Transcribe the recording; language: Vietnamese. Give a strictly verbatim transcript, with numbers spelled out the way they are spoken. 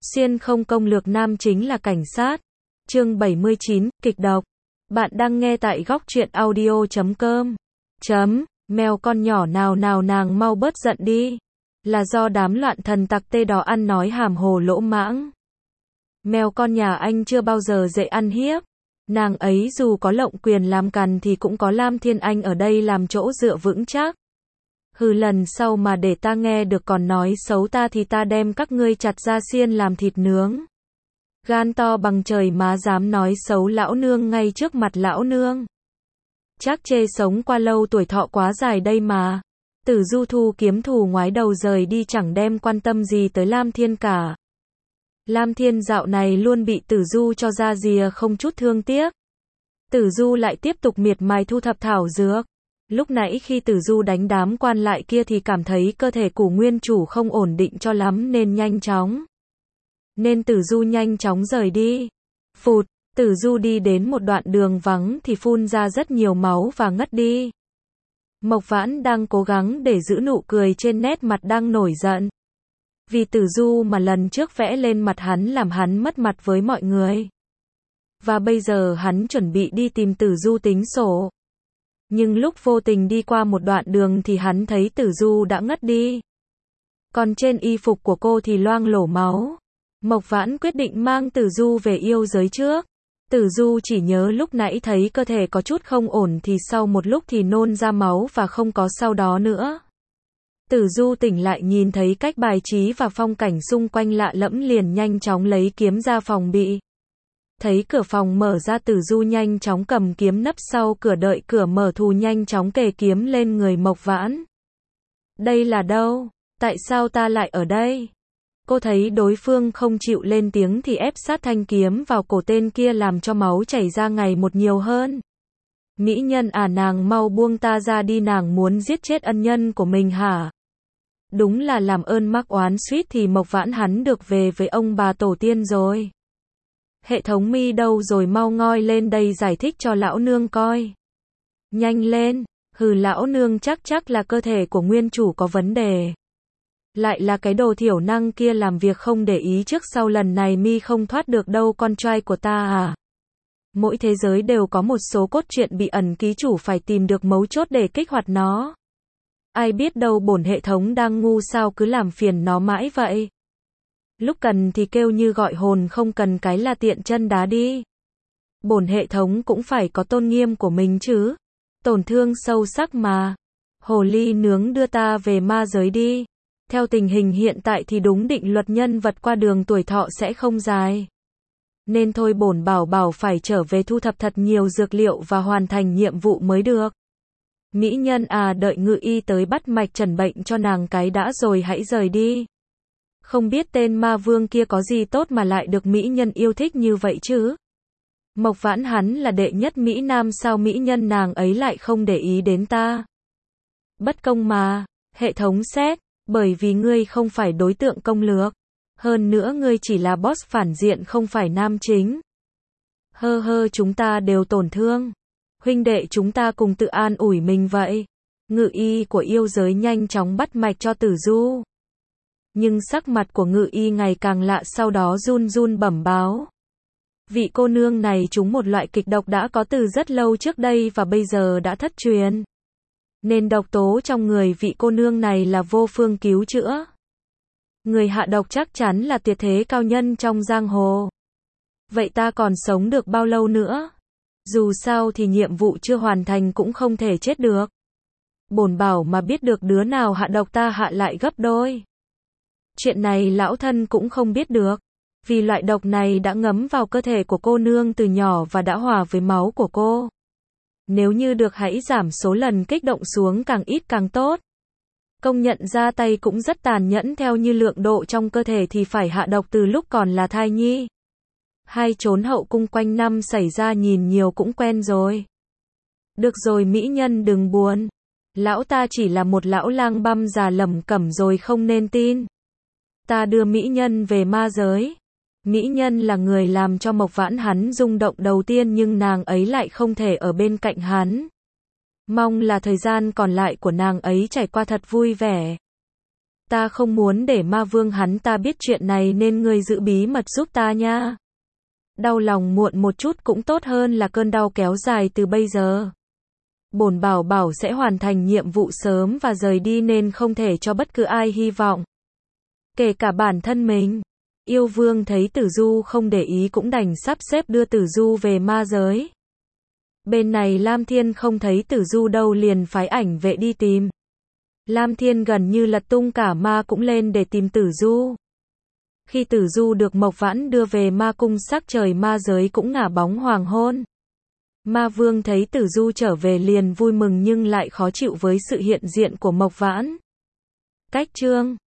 Xuyên không công lược nam chính là cảnh sát. Chương bảy mươi chín, kịch độc. Bạn đang nghe tại góc truyện audio chấm com. Chấm, mèo con nhỏ nào nào nàng mau bớt giận đi. Là do đám loạn thần tặc tê đó ăn nói hàm hồ lỗ mãng. Mèo con nhà anh chưa bao giờ dễ ăn hiếp. Nàng ấy dù có lộng quyền làm càn thì cũng có Lam Thiên Anh ở đây làm chỗ dựa vững chắc. Hừ, lần sau mà để ta nghe được còn nói xấu ta thì ta đem các ngươi chặt ra xiên làm thịt nướng. Gan to bằng trời má dám nói xấu lão nương ngay trước mặt lão nương. Chắc chê sống qua lâu tuổi thọ quá dài đây mà. Tử Du thu kiếm thù ngoái đầu rời đi chẳng đem quan tâm gì tới Lam Thiên cả. Lam Thiên dạo này luôn bị Tử Du cho ra rìa không chút thương tiếc. Tử Du lại tiếp tục miệt mài thu thập thảo dược. Lúc nãy khi Tử Du đánh đám quan lại kia thì cảm thấy cơ thể của nguyên chủ không ổn định cho lắm nên nhanh chóng. Nên Tử Du nhanh chóng rời đi. Phụt, Tử Du đi đến một đoạn đường vắng thì phun ra rất nhiều máu và ngất đi. Mộc Vãn đang cố gắng để giữ nụ cười trên nét mặt đang nổi giận. Vì Tử Du mà lần trước vẽ lên mặt hắn làm hắn mất mặt với mọi người. Và bây giờ hắn chuẩn bị đi tìm Tử Du tính sổ. Nhưng lúc vô tình đi qua một đoạn đường thì hắn thấy Tử Du đã ngất đi. Còn trên y phục của cô thì loang lổ máu. Mộc Vãn quyết định mang Tử Du về yêu giới trước. Tử Du chỉ nhớ lúc nãy thấy cơ thể có chút không ổn thì sau một lúc thì nôn ra máu và không có sau đó nữa. Tử Du tỉnh lại nhìn thấy cách bài trí và phong cảnh xung quanh lạ lẫm liền nhanh chóng lấy kiếm ra phòng bị. Thấy cửa phòng mở ra Tử Du nhanh chóng cầm kiếm nấp sau cửa đợi cửa mở thù nhanh chóng kề kiếm lên người Mộc Vãn. Đây là đâu? Tại sao ta lại ở đây? Cô thấy đối phương không chịu lên tiếng thì ép sát thanh kiếm vào cổ tên kia làm cho máu chảy ra ngày một nhiều hơn. Mỹ nhân à, nàng mau buông ta ra đi, nàng muốn giết chết ân nhân của mình hả? Đúng là làm ơn mắc oán suýt thì Mộc Vãn hắn được về với ông bà tổ tiên rồi. Hệ thống mi đâu rồi, mau ngoi lên đây giải thích cho lão nương coi. Nhanh lên, hừ, lão nương chắc chắc là cơ thể của nguyên chủ có vấn đề. Lại là cái đồ thiểu năng kia làm việc không để ý trước sau, lần này mi không thoát được đâu con trai của ta à. Mỗi thế giới đều có một số cốt truyện bị ẩn, ký chủ phải tìm được mấu chốt để kích hoạt nó. Ai biết đâu bổn hệ thống đang ngu sao cứ làm phiền nó mãi vậy. Lúc cần thì kêu như gọi hồn, không cần cái là tiện chân đá đi. Bổn hệ thống cũng phải có tôn nghiêm của mình chứ. Tổn thương sâu sắc mà. Hồ ly nướng, đưa ta về ma giới đi. Theo tình hình hiện tại thì đúng định luật nhân vật qua đường tuổi thọ sẽ không dài. Nên thôi bổn bảo bảo phải trở về thu thập thật nhiều dược liệu và hoàn thành nhiệm vụ mới được. Mỹ nhân à, đợi ngự y tới bắt mạch trần bệnh cho nàng cái đã rồi hãy rời đi. Không biết tên ma vương kia có gì tốt mà lại được mỹ nhân yêu thích như vậy chứ. Mộc Vãn hắn là đệ nhất Mỹ Nam, sao mỹ nhân nàng ấy lại không để ý đến ta? Bất công mà, hệ thống xét, bởi vì ngươi không phải đối tượng công lược. Hơn nữa ngươi chỉ là boss phản diện không phải nam chính. Hơ hơ, chúng ta đều tổn thương. Huynh đệ chúng ta cùng tự an ủi mình vậy. Ngự y của yêu giới nhanh chóng bắt mạch cho Tử Du. Nhưng sắc mặt của ngự y ngày càng lạ, sau đó run run bẩm báo. Vị cô nương này trúng một loại kịch độc đã có từ rất lâu trước đây và bây giờ đã thất truyền. Nên độc tố trong người vị cô nương này là vô phương cứu chữa. Người hạ độc chắc chắn là tuyệt thế cao nhân trong giang hồ. Vậy ta còn sống được bao lâu nữa? Dù sao thì nhiệm vụ chưa hoàn thành cũng không thể chết được. Bổn bảo mà biết được đứa nào hạ độc ta hạ lại gấp đôi. Chuyện này lão thân cũng không biết được. Vì loại độc này đã ngấm vào cơ thể của cô nương từ nhỏ và đã hòa với máu của cô. Nếu như được hãy giảm số lần kích động xuống càng ít càng tốt. Công nhận ra tay cũng rất tàn nhẫn, theo như lượng độ trong cơ thể thì phải hạ độc từ lúc còn là thai nhi. Hai trốn hậu cung quanh năm xảy ra nhìn nhiều cũng quen rồi. Được rồi mỹ nhân đừng buồn. Lão ta chỉ là một lão lang băm già lẩm cẩm rồi không nên tin. Ta đưa mỹ nhân về ma giới. Mỹ nhân là người làm cho Mộc Vãn hắn rung động đầu tiên, nhưng nàng ấy lại không thể ở bên cạnh hắn. Mong là thời gian còn lại của nàng ấy trải qua thật vui vẻ. Ta không muốn để ma vương hắn ta biết chuyện này nên ngươi giữ bí mật giúp ta nha. Đau lòng muộn một chút cũng tốt hơn là cơn đau kéo dài từ bây giờ. Bổn bảo bảo sẽ hoàn thành nhiệm vụ sớm và rời đi nên không thể cho bất cứ ai hy vọng. Kể cả bản thân mình. Yêu vương thấy Tử Du không để ý cũng đành sắp xếp đưa Tử Du về ma giới. Bên này Lam Thiên không thấy Tử Du đâu liền phái ảnh vệ đi tìm. Lam Thiên gần như lật tung cả ma cũng lên để tìm Tử Du. Khi Tử Du được Mộc Vãn đưa về ma cung sắc trời ma giới cũng ngả bóng hoàng hôn. Ma vương thấy Tử Du trở về liền vui mừng nhưng lại khó chịu với sự hiện diện của Mộc Vãn. Cách chương